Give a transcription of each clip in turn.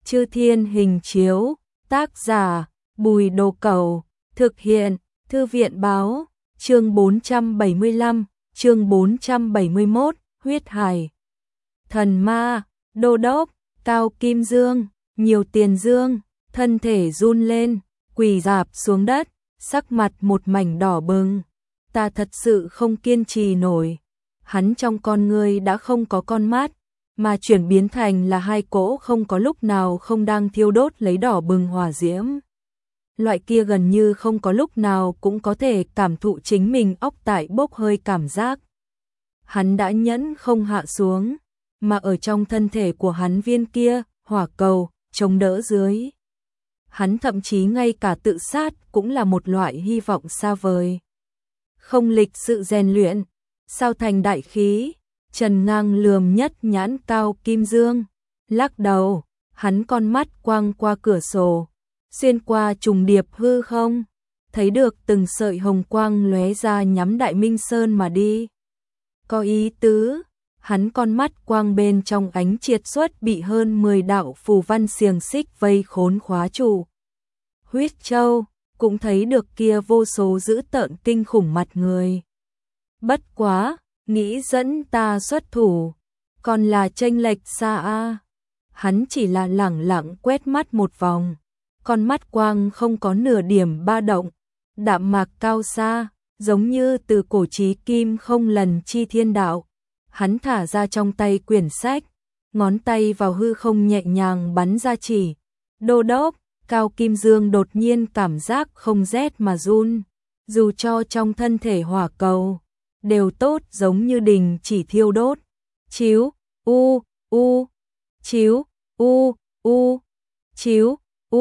Chư Thiên Hình Chiếu, tác giả Bùi Đồ Cẩu, thực hiện Thư viện Báo, chương 475, chương 471, Huyết Hải. Thần ma, đô đốc, Cao Kim Dương, Nhiều Tiền Dương, thân thể run lên, quỳ rạp xuống đất, sắc mặt một mảnh đỏ bừng. Ta thật sự không kiên trì nổi. Hắn trong con ngươi đã không có con mắt, mà chuyển biến thành là hai cỗ không có lúc nào không đang thiêu đốt lấy đỏ bừng hỏa diễm. Loại kia gần như không có lúc nào cũng có thể cảm thụ chính mình óc tại bốc hơi cảm giác. Hắn đã nhẫn không hạ xuống, mà ở trong thân thể của hắn viên kia, hỏa cầu, chống đỡ dưới. Hắn thậm chí ngay cả tự sát cũng là một loại hy vọng xa vời. Không lịch sự rèn luyện, sao thành đại khí? Trần Ngang lườm nhất nhãn Cao Kim Dương, lắc đầu, hắn con mắt quang qua cửa sổ, xuyên qua trùng điệp hư không, thấy được từng sợi hồng quang lóe ra nhắm Đại Minh Sơn mà đi. Có ý tứ, hắn con mắt quang bên trong ánh triệt xuất bị hơn 10 đạo phù văn xiềng xích vây khốn khóa trụ. Huyết Châu cũng thấy được kia vô số dữ tợn kinh khủng mặt người. Bất quá, nghĩ dẫn ta xuất thủ, còn là chênh lệch xa a. Hắn chỉ là lẳng lặng quét mắt một vòng, con mắt quang không có nửa điểm ba động, đạm mạc cao xa, giống như từ cổ chí kim không lần chi thiên đạo. Hắn thả ra trong tay quyển sách, ngón tay vào hư không nhẹ nhàng bắn ra chỉ. Đô đốc, Cao Kim Dương đột nhiên cảm giác không rét mà run, dù cho trong thân thể hỏa cầu đều tốt giống như đình chỉ thiêu đốt. Chiếu, chiếu, chiếu,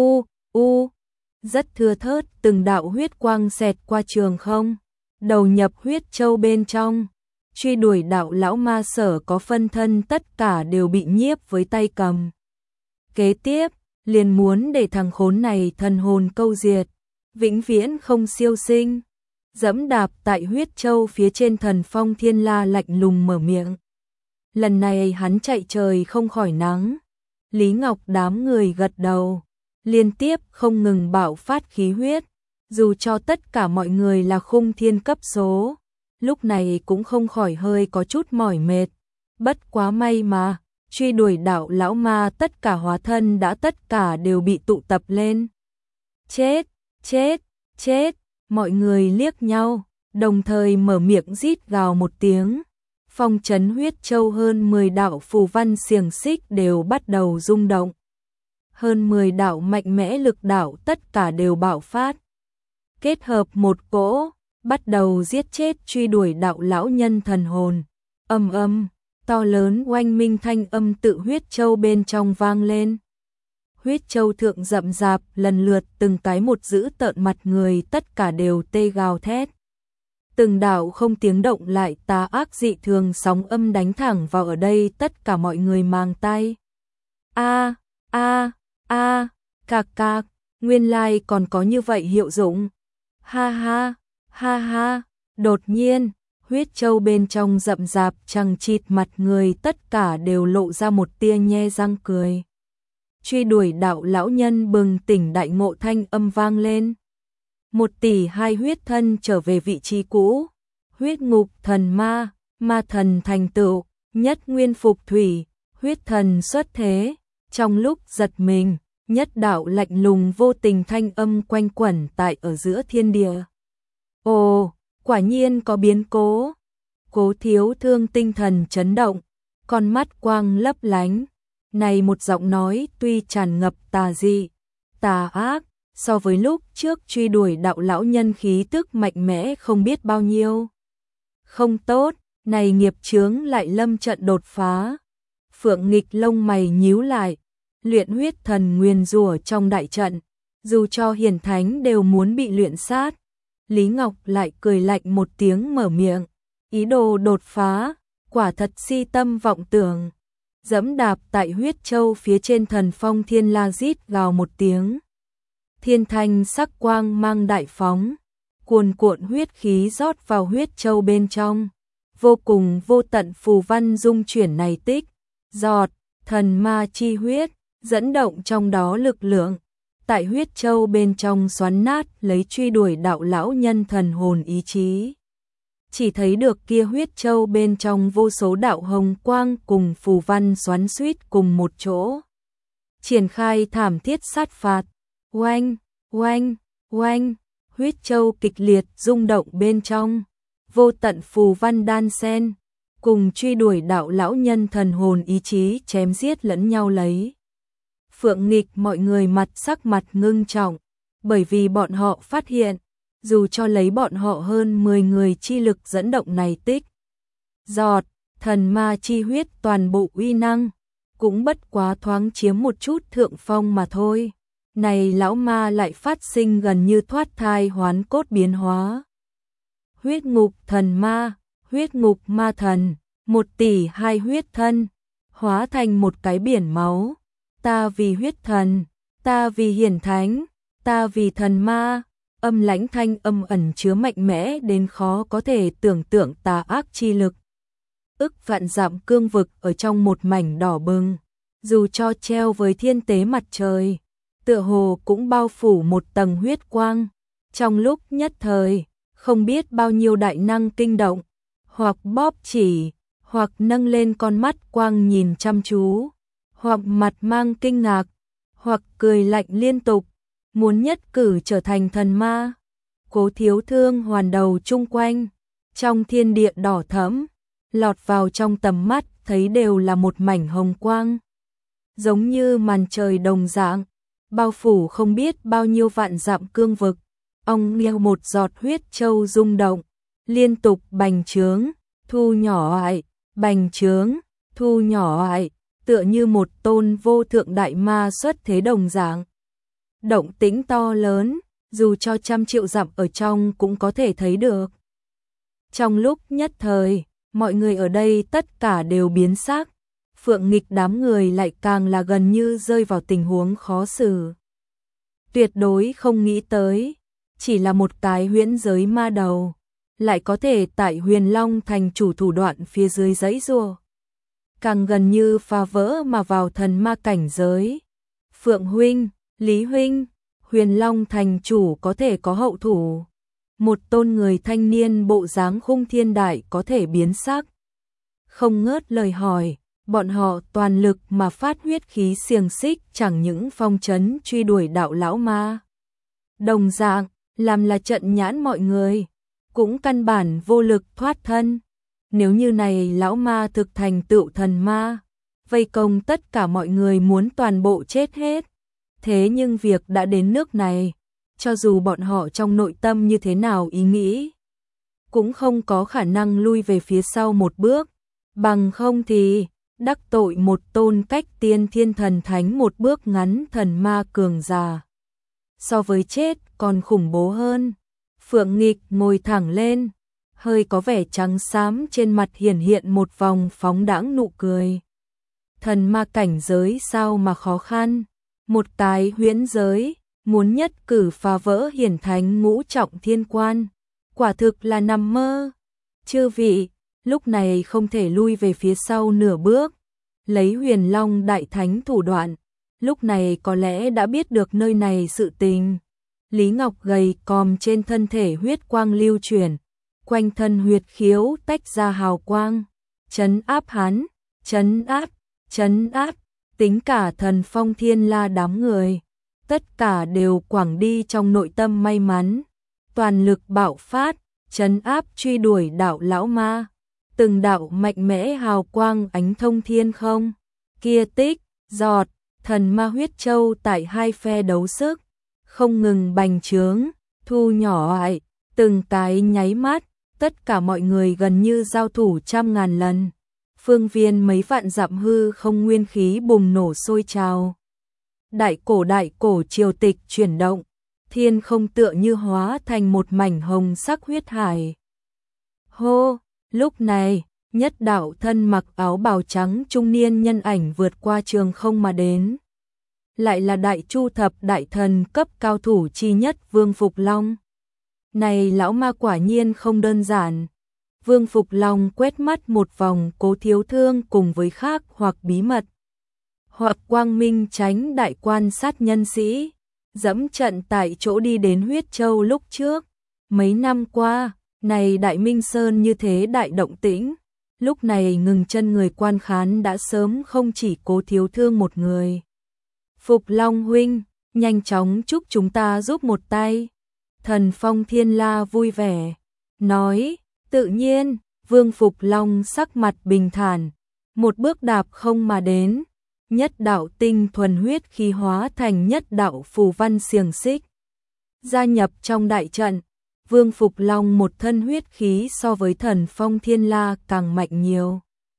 rất thưa thớt từng đạo huyết quang xẹt qua trường không, đầu nhập huyết châu bên trong. Truy đuổi đạo lão ma sở có phân thân tất cả đều bị nhiếp với tay cầm. Kế tiếp, liền muốn để thằng khốn này thần hồn câu diệt, vĩnh viễn không siêu sinh. Dẫm đạp tại huyết châu phía trên Thần Phong Thiên La lạnh lùng mở miệng. Lần này hắn chạy trời không khỏi nắng. Lý Ngọc đám người gật đầu, liên tiếp không ngừng bạo phát khí huyết, dù cho tất cả mọi người là khung thiên cấp số, lúc này cũng không khỏi hơi có chút mỏi mệt. Bất quá may mà, truy đuổi đạo lão ma tất cả hóa thân đã tất cả đều bị tụ tập lên. Chết, chết, chết, mọi người liếc nhau, đồng thời mở miệng rít gào một tiếng. Phong trấn huyết châu hơn 10 đạo phù văn xiềng xích đều bắt đầu rung động. Hơn 10 đạo mạnh mẽ lực đạo tất cả đều bạo phát. Kết hợp một cỗ, bắt đầu giết chết truy đuổi đạo lão nhân thần hồn. Âm âm, to lớn oanh minh thanh âm tự huyết châu bên trong vang lên. Huyết châu thượng rậm rạp lần lượt từng cái một giữ tợn mặt người tất cả đều tê gào thét. Từng đạo không tiếng động lại tà ác dị thường sóng âm đánh thẳng vào ở đây tất cả mọi người mang tay. Cạc cạc, nguyên lai còn có như vậy hiệu dụng. Ha ha, đột nhiên, huyết châu bên trong rậm rạp chằng chịt mặt người tất cả đều lộ ra một tia nhe răng cười. Truy đuổi đạo lão nhân bừng tỉnh đại ngộ thanh âm vang lên. 1 tỷ 2 huyết thân trở về vị trí cũ. Huyết ngục thần ma, ma thần thành tựu, nhất nguyên phục thủy, huyết thần xuất thế. Trong lúc giật mình, nhất đạo lạnh lùng vô tình thanh âm quanh quẩn tại ở giữa thiên địa. Ồ, quả nhiên có biến cố. Cố Thiếu Thương tinh thần chấn động, con mắt quang lấp lánh. Này một giọng nói tuy tràn ngập tà dị, tà ác, so với lúc trước truy đuổi đạo lão nhân khí tức mạnh mẽ không biết bao nhiêu. Không tốt, này nghiệp chướng lại lâm trận đột phá. Phượng Nghịch lông mày nhíu lại, luyện huyết thần nguyền rủa trong đại trận, dù cho hiển thánh đều muốn bị luyện sát. Lý Ngọc lại cười lạnh một tiếng mở miệng, ý đồ đột phá, quả thật si tâm vọng tưởng. Dẫm đạp tại huyết châu phía trên Thần Phong Thiên La rít gào một tiếng. Thiên thanh sắc quang mang đại phóng, cuồn cuộn huyết khí rót vào huyết châu bên trong. Vô cùng vô tận phù văn dung chuyển này tích, giọt, thần ma chi huyết, dẫn động trong đó lực lượng, tại huyết châu bên trong xoắn nát lấy truy đuổi đạo lão nhân thần hồn ý chí. Chỉ thấy được kia huyết châu bên trong vô số đạo hồng quang cùng phù văn xoắn xuýt cùng một chỗ. Triển khai thảm thiết sát phạt, oanh, oanh, oanh, huyết châu kịch liệt rung động bên trong, vô tận phù văn đan xen, cùng truy đuổi đạo lão nhân thần hồn ý chí chém giết lẫn nhau lấy. Phượng Nghịch mọi người sắc mặt ngưng trọng, bởi vì bọn họ phát hiện, dù cho lấy bọn họ hơn 10 người chi lực dẫn động này tích. Giọt, thần ma chi huyết toàn bộ uy năng, cũng bất quá thoáng chiếm một chút thượng phong mà thôi. Này lão ma lại phát sinh gần như thoát thai hoán cốt biến hóa. Huyết ngục thần ma, huyết ngục ma thần, 1 tỷ 2 huyết thân, hóa thành một cái biển máu. Ta vì huyết thần, ta vì hiển thánh, ta vì thần ma, âm lãnh thanh âm ẩn chứa mạnh mẽ đến khó có thể tưởng tượng tà ác chi lực. Ức vạn dặm cương vực ở trong một mảnh đỏ bừng, dù cho treo với thiên tế mặt trời, tựa hồ cũng bao phủ một tầng huyết quang. Trong lúc nhất thời, không biết bao nhiêu đại năng kinh động, hoặc bóp chỉ, hoặc nâng lên con mắt quang nhìn chăm chú, hoặc mặt mang kinh ngạc, hoặc cười lạnh liên tục, muốn nhất cử trở thành thần ma. Cố Thiếu Thương hoàn đầu chung quanh, trong thiên địa đỏ thẫm, lọt vào trong tầm mắt thấy đều là một mảnh hồng quang, giống như màn trời đồng dạng, bao phủ không biết bao nhiêu vạn dặm cương vực. Ông nghêu một giọt huyết châu rung động, liên tục bành trướng, thu nhỏ lại, bành trướng, thu nhỏ lại, tựa như một tôn vô thượng đại ma xuất thế đồng dạng. Động tĩnh to lớn, dù cho trăm triệu dặm ở trong cũng có thể thấy được. Trong lúc nhất thời, mọi người ở đây tất cả đều biến sắc. Phượng Nghịch đám người lại càng là gần như rơi vào tình huống khó xử. Tuyệt đối không nghĩ tới, chỉ là một cái huyễn giới ma đầu, lại có thể tại Huyền Long thành chủ thủ đoạn phía dưới giãy giụa, càng gần như phá vỡ mà vào thần ma cảnh giới. Phượng huynh, Lý huynh, Huyền Long thành chủ có thể có hậu thủ. Một tôn người thanh niên bộ dáng khung thiên đại có thể biến sắc. Không ngớt lời hỏi, bọn họ toàn lực mà phát huyết khí xiềng xích chẳng những phong trấn truy đuổi đạo lão ma. Đồng dạng, làm là trận nhãn mọi người, cũng căn bản vô lực thoát thân. Nếu như này lão ma thực thành tựu thần ma, vây công tất cả mọi người muốn toàn bộ chết hết. Thế nhưng việc đã đến nước này, cho dù bọn họ trong nội tâm như thế nào ý nghĩ, cũng không có khả năng lui về phía sau một bước, bằng không thì đắc tội một tôn cách tiên thiên thần thánh một bước ngắn thần ma cường giả. So với chết còn khủng bố hơn. Phượng Nghịch ngồi thẳng lên, hơi có vẻ trắng xám trên mặt hiển hiện một vòng phóng đãng nụ cười. Thần ma cảnh giới sao mà khó khăn, một cái huyễn giới, muốn nhất cử phá vỡ hiển thánh ngũ trọng thiên quan, quả thực là nằm mơ. Chư vị, lúc này không thể lui về phía sau nửa bước, lấy Huyền Long đại thánh thủ đoạn, lúc này có lẽ đã biết được nơi này sự tình. Lý Ngọc gầy còm trên thân thể huyết quang lưu chuyển, quanh thân huyệt khiếu tách ra hào quang, trấn áp hắn, trấn áp, tính cả thần phong thiên la đám người, tất cả đều quảng đi trong nội tâm may mắn, toàn lực bạo phát, trấn áp truy đuổi đạo lão ma, từng đạo mạnh mẽ hào quang ánh thông thiên không, kia tích, giọt, thần ma huyết châu tại hai phe đấu sức, không ngừng bành trướng, thu nhỏ lại, từng cái nháy mắt, tất cả mọi người gần như giao thủ trăm ngàn lần. Phương viên mấy vạn dặm hư không nguyên khí bùng nổ sôi trào. Đại cổ triều tịch chuyển động, thiên không tựa như hóa thành một mảnh hồng sắc huyết hải. Hô, lúc này, nhất đạo thân mặc áo bào trắng trung niên nhân ảnh vượt qua trường không mà đến. Lại là đại chu thập đại thần cấp cao thủ chi nhất Vương Phục Long. Này lão ma quả nhiên không đơn giản. Vương Phục Long quét mắt một vòng Cố Thiếu Thương cùng với khác hoặc bí mật. hoặc quang minh tránh đại quan sát nhân sĩ, dẫm trận tại chỗ đi đến huyết châu lúc trước. Mấy năm qua, này Đại Minh Sơn như thế đại động tĩnh, lúc này ngừng chân người quan khán đã sớm không chỉ Cố Thiếu Thương một người. Phục Long huynh, nhanh chóng chúc chúng ta giúp một tay. Thần Phong Thiên La vui vẻ, nói, tự nhiên. Vương Phục Long sắc mặt bình thản, một bước đạp không mà đến, nhất đạo tinh thuần huyết khí hóa thành nhất đạo phù văn xiềng xích. Gia nhập trong đại trận, Vương Phục Long một thân huyết khí so với Thần Phong Thiên La càng mạnh nhiều.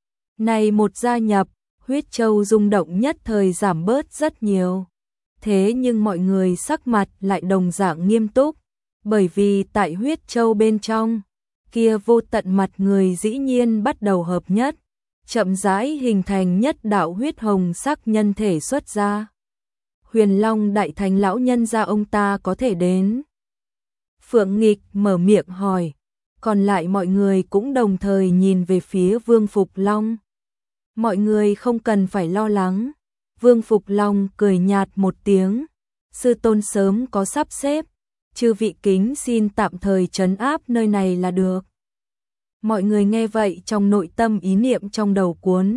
Này một gia nhập, huyết châu rung động nhất thời giảm bớt rất nhiều. Thế nhưng mọi người sắc mặt lại đồng dạng nghiêm túc, bởi vì tại huyết châu bên trong, kia vô tận mặt người dĩ nhiên bắt đầu hợp nhất, chậm rãi hình thành nhất đạo huyết hồng sắc nhân thể xuất ra. Huyền Long Đại Thánh lão nhân gia ông ta có thể đến. Phượng Nghịch mở miệng hỏi, còn lại mọi người cũng đồng thời nhìn về phía Vương Phục Long. Mọi người không cần phải lo lắng. Vương Phục Long cười nhạt một tiếng, sư tôn sớm có sắp xếp, chư vị kính xin tạm thời trấn áp nơi này là được. Mọi người nghe vậy trong nội tâm ý niệm trong đầu cuốn,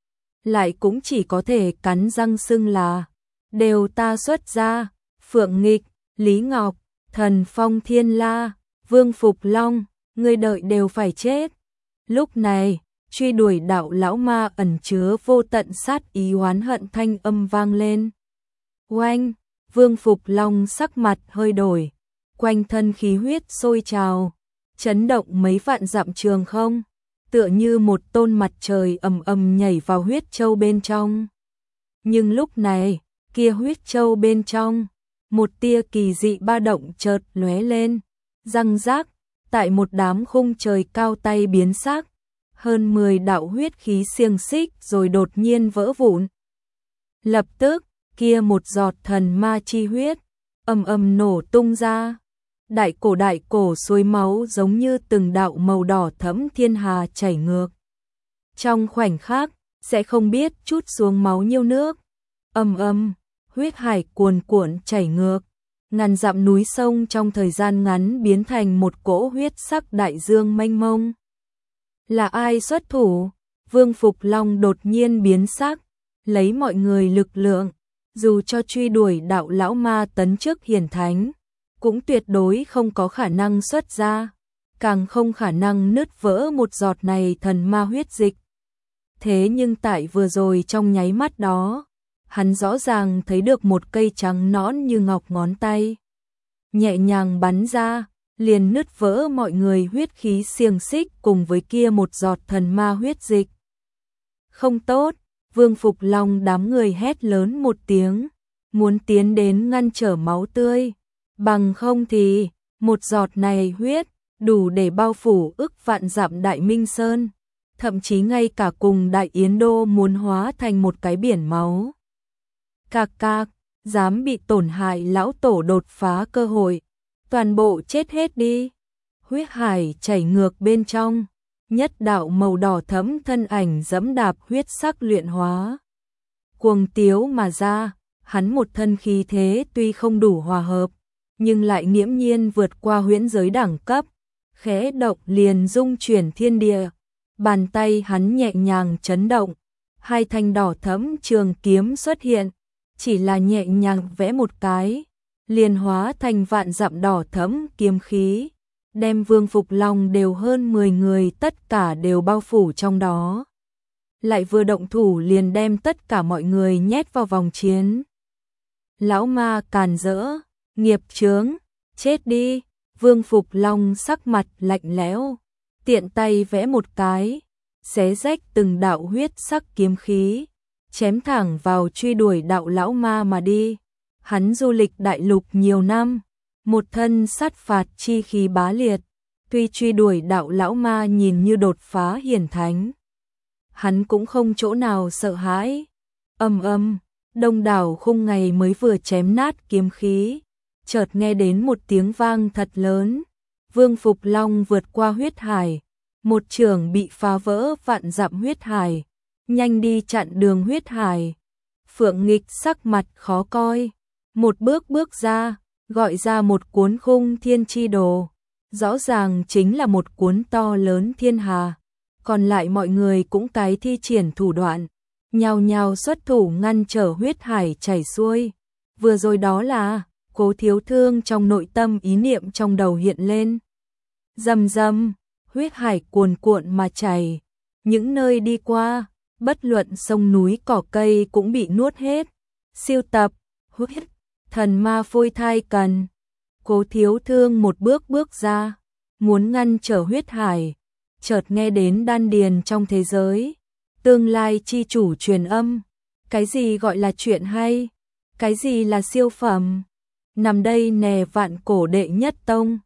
lại cũng chỉ có thể cắn răng xưng là, đều ta xuất ra, Phượng Nghịch, Lý Ngọc, Thần Phong Thiên La, Vương Phục Long, người đợi đều phải chết. Lúc này, truy đuổi đạo lão ma ẩn chứa vô tận sát ý oán hận thanh âm vang lên. Oanh, Vương Phục Long sắc mặt hơi đổi, quanh thân khí huyết sôi trào, chấn động mấy vạn dặm trường không, tựa như một tôn mặt trời ầm ầm nhảy vào huyết châu bên trong. Nhưng lúc này, kia huyết châu bên trong, một tia kỳ dị ba động chợt lóe lên, răng rác, tại một đám khung trời cao tay biến sắc, hơn 10 đạo huyết khí xiềng xích rồi đột nhiên vỡ vụn. Lập tức, kia một giọt thần ma chi huyết, ầm ầm nổ tung ra. Đại cổ suối máu giống như từng đạo màu đỏ thẫm thiên hà chảy ngược. Trong khoảnh khắc, sẽ không biết chút xuống máu nhiêu nước. Huyết hải cuồn cuộn chảy ngược. Ngàn dặm núi sông trong thời gian ngắn biến thành một cỗ huyết sắc đại dương mênh mông. Là ai xuất thủ? Vương Phục Long đột nhiên biến sắc, lấy mọi người lực lượng, dù cho truy đuổi đạo lão ma tấn chức hiển thánh, cũng tuyệt đối không có khả năng xuất ra, càng không khả năng nứt vỡ một giọt này thần ma huyết dịch. Thế nhưng tại vừa rồi trong nháy mắt đó, hắn rõ ràng thấy được một cây trắng nõn như ngọc ngón tay, nhẹ nhàng bắn ra, liền nứt vỡ mọi người huyết khí xiềng xích cùng với kia một giọt thần ma huyết dịch. Không tốt, Vương Phục Long đám người hét lớn một tiếng, muốn tiến đến ngăn trở máu tươi, bằng không thì, một giọt này huyết, đủ để bao phủ ức vạn dặm Đại Minh Sơn, thậm chí ngay cả cùng Đại Yến Đô muốn hóa thành một cái biển máu. Cạc cạc, dám bị tổn hại lão tổ đột phá cơ hội, toàn bộ chết hết đi. Huyết hải chảy ngược bên trong, nhất đạo màu đỏ thẫm thân ảnh dẫm đạp huyết sắc luyện hóa. Cuồng tiếu mà ra, hắn một thân khí thế tuy không đủ hòa hợp, nhưng lại nghiễm nhiên vượt qua huyễn giới đẳng cấp, khẽ động liền dung chuyển thiên địa. Bàn tay hắn nhẹ nhàng chấn động, hai thanh đỏ thẫm trường kiếm xuất hiện, chỉ là nhẹ nhàng vẽ một cái, liền hóa thành vạn dặm đỏ thẫm kiếm khí, đem Vương Phục Long đều hơn 10 người tất cả đều bao phủ trong đó. Lại vừa động thủ liền đem tất cả mọi người nhét vào vòng chiến. Lão ma càn rỡ, nghiệp chướng, chết đi. Vương Phục Long sắc mặt lạnh lẽo, tiện tay vẽ một cái, xé rách từng đạo huyết sắc kiếm khí, chém thẳng vào truy đuổi đạo lão ma mà đi. Hắn du lịch đại lục nhiều năm, một thân sát phạt chi khí bá liệt, tuy truy đuổi đạo lão ma nhìn như đột phá hiển thánh, hắn cũng không chỗ nào sợ hãi. Đông đảo khung ngày mới vừa chém nát kiếm khí, chợt nghe đến một tiếng vang thật lớn. Vương Phục Long vượt qua huyết hải, một chưởng bị phá vỡ vạn dặm huyết hải, nhanh đi chặn đường huyết hải. Phượng Nghịch sắc mặt khó coi, một bước bước ra, gọi ra một cuốn Khung Thiên Chi Đồ, rõ ràng chính là một cuốn to lớn thiên hà. Còn lại mọi người cũng cái thi triển thủ đoạn, nhao nhao xuất thủ ngăn trở huyết hải chảy xuôi. Vừa rồi đó là, Cố Thiếu Thương trong nội tâm ý niệm trong đầu hiện lên. Rầm rầm, huyết hải cuồn cuộn mà chảy, những nơi đi qua, bất luận sông núi cỏ cây cũng bị nuốt hết. Siêu tập, huyết, thần ma phôi thai cần. Cố Thiếu Thương một bước bước ra, muốn ngăn trở huyết hải, chợt nghe đến đan điền trong thế giới. Tương lai chi chủ truyền âm, cái gì gọi là chuyện hay, cái gì là siêu phẩm. Nằm đây nè vạn cổ đệ nhất tông,